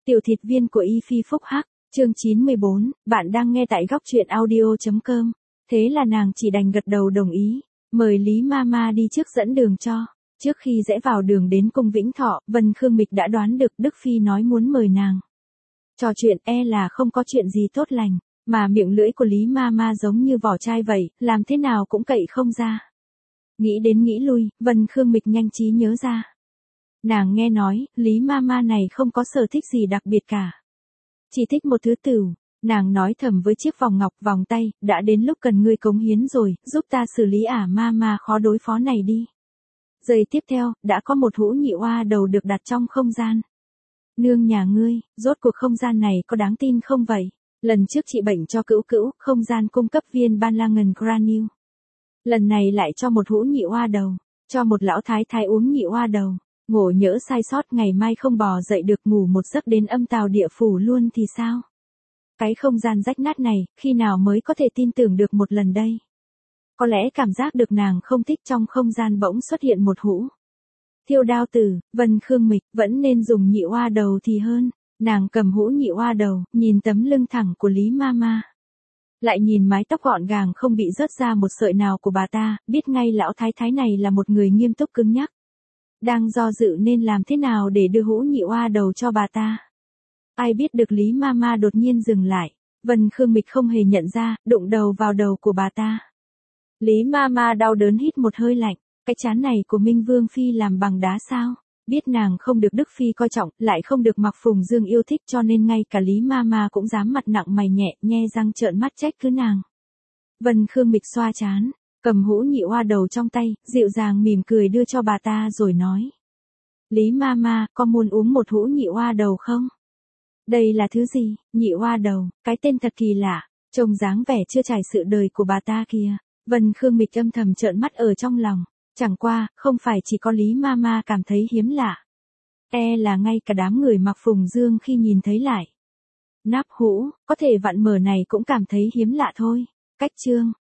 Tiểu thịt viên của Y Phi Phúc Hắc, chương 94, bạn đang nghe tại góc truyện audio.com. Thế là nàng chỉ đành gật đầu đồng ý, mời Lý Mama đi trước dẫn đường cho. Trước khi rẽ vào đường đến cung Vĩnh Thọ, Vân Khương Mịch đã đoán được Đức Phi nói muốn mời nàng. Trò chuyện là không có chuyện gì tốt lành, mà miệng lưỡi của Lý Mama giống như vỏ chai vậy, làm thế nào cũng cậy không ra. Nghĩ đến nghĩ lui, Vân Khương Mịch nhanh trí nhớ ra. Nàng nghe nói, Lý Mama này không có sở thích gì đặc biệt cả. Chỉ thích một thứ tửu, nàng nói thầm với chiếc vòng ngọc vòng tay, đã đến lúc cần ngươi cống hiến rồi, giúp ta xử lý Mama khó đối phó này đi. Giây tiếp theo, đã có một hũ nhị oa đầu được đặt trong không gian. Nương nhà ngươi, rốt cuộc không gian này có đáng tin không vậy? Lần trước trị bệnh cho Cữu Cữu, không gian cung cấp viên ban la ngần granule. Lần này lại cho một hũ nhị oa đầu, cho một lão thái thái uống nhị oa đầu. Ngộ nhỡ sai sót ngày mai không bò dậy được ngủ một giấc đến âm tào địa phủ luôn thì sao? Cái không gian rách nát này, khi nào mới có thể tin tưởng được một lần đây? Có lẽ cảm giác được nàng không thích trong không gian bỗng xuất hiện một hũ. Thiêu đao tử, Vân Khương Mịch, vẫn nên dùng nhị oa đầu thì hơn. Nàng cầm hũ nhị oa đầu, nhìn tấm lưng thẳng của Lý Mama. Lại nhìn mái tóc gọn gàng không bị rớt ra một sợi nào của bà ta, biết ngay lão thái thái này là một người nghiêm túc cứng nhắc. Đang do dự nên làm thế nào để đưa hũ nhị oa đầu cho bà ta. Ai biết được Lý Mama đột nhiên dừng lại. Vân Khương Mịch không hề nhận ra, đụng đầu vào đầu của bà ta. Lý Mama đau đớn hít một hơi lạnh. Cái chán này của Minh Vương Phi làm bằng đá sao? Biết nàng không được Đức Phi coi trọng, lại không được Mạc Phùng Dương yêu thích cho nên ngay cả Lý Mama cũng dám mặt nặng mày nhẹ, nhe răng trợn mắt trách cứ nàng. Vân Khương Mịch xoa chán, cầm hũ nhị oa đầu trong tay, dịu dàng mỉm cười đưa cho bà ta rồi nói. Lý Mama, có muốn uống một hũ nhị oa đầu không? Đây là thứ gì? Nhị oa đầu, cái tên thật kỳ lạ, trông dáng vẻ chưa trải sự đời của bà ta kìa. Vân Khương Mịch âm thầm trợn mắt ở trong lòng. Chẳng qua, không phải chỉ có Lý Mama cảm thấy hiếm lạ. Là ngay cả đám người Mạc Phùng Dương khi nhìn thấy lại. Nắp hũ, có thể vặn mở này cũng cảm thấy hiếm lạ thôi. Cách chương,